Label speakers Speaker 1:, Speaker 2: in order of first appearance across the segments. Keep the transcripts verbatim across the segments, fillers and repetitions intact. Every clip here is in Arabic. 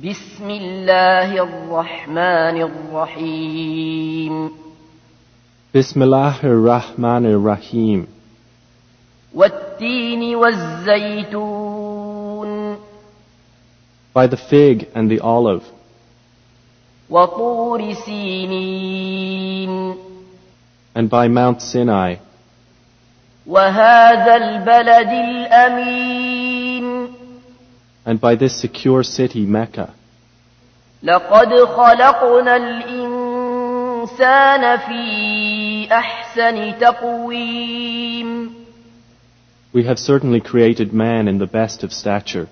Speaker 1: بسم الله الرحمن الرحيم
Speaker 2: بسم الله الرحمن الرحيم
Speaker 1: والتين والزيتون
Speaker 2: By the fig and the olive,
Speaker 1: وطور سينين
Speaker 2: and by Mount Sinai,
Speaker 1: وهذا البلد الأمين
Speaker 2: and by this secure city Mecca.
Speaker 1: لقد خلقنا الإنسان في أحسن تقويم
Speaker 2: We have certainly created man in the best of stature.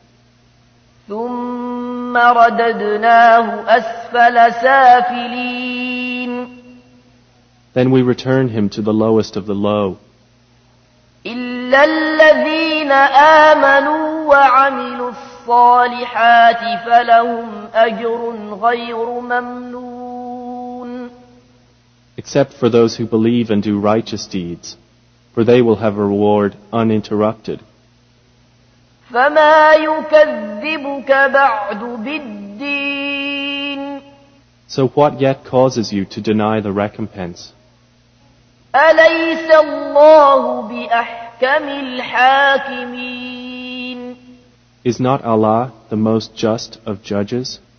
Speaker 1: ثم رددناه أسفل سافلين
Speaker 2: Then we return him to the lowest of the low,
Speaker 1: إلا الذين آمنوا وعملوا الصالحات فلهم أجر غير ممنون
Speaker 2: except for those who believe and do righteous deeds, for they will have a reward uninterrupted.
Speaker 1: فما يكذبك بعد بالدين
Speaker 2: So what yet causes you to deny the recompense?
Speaker 1: أليس الله بأحكم الحاكمين
Speaker 2: Is not Allah the most just of judges?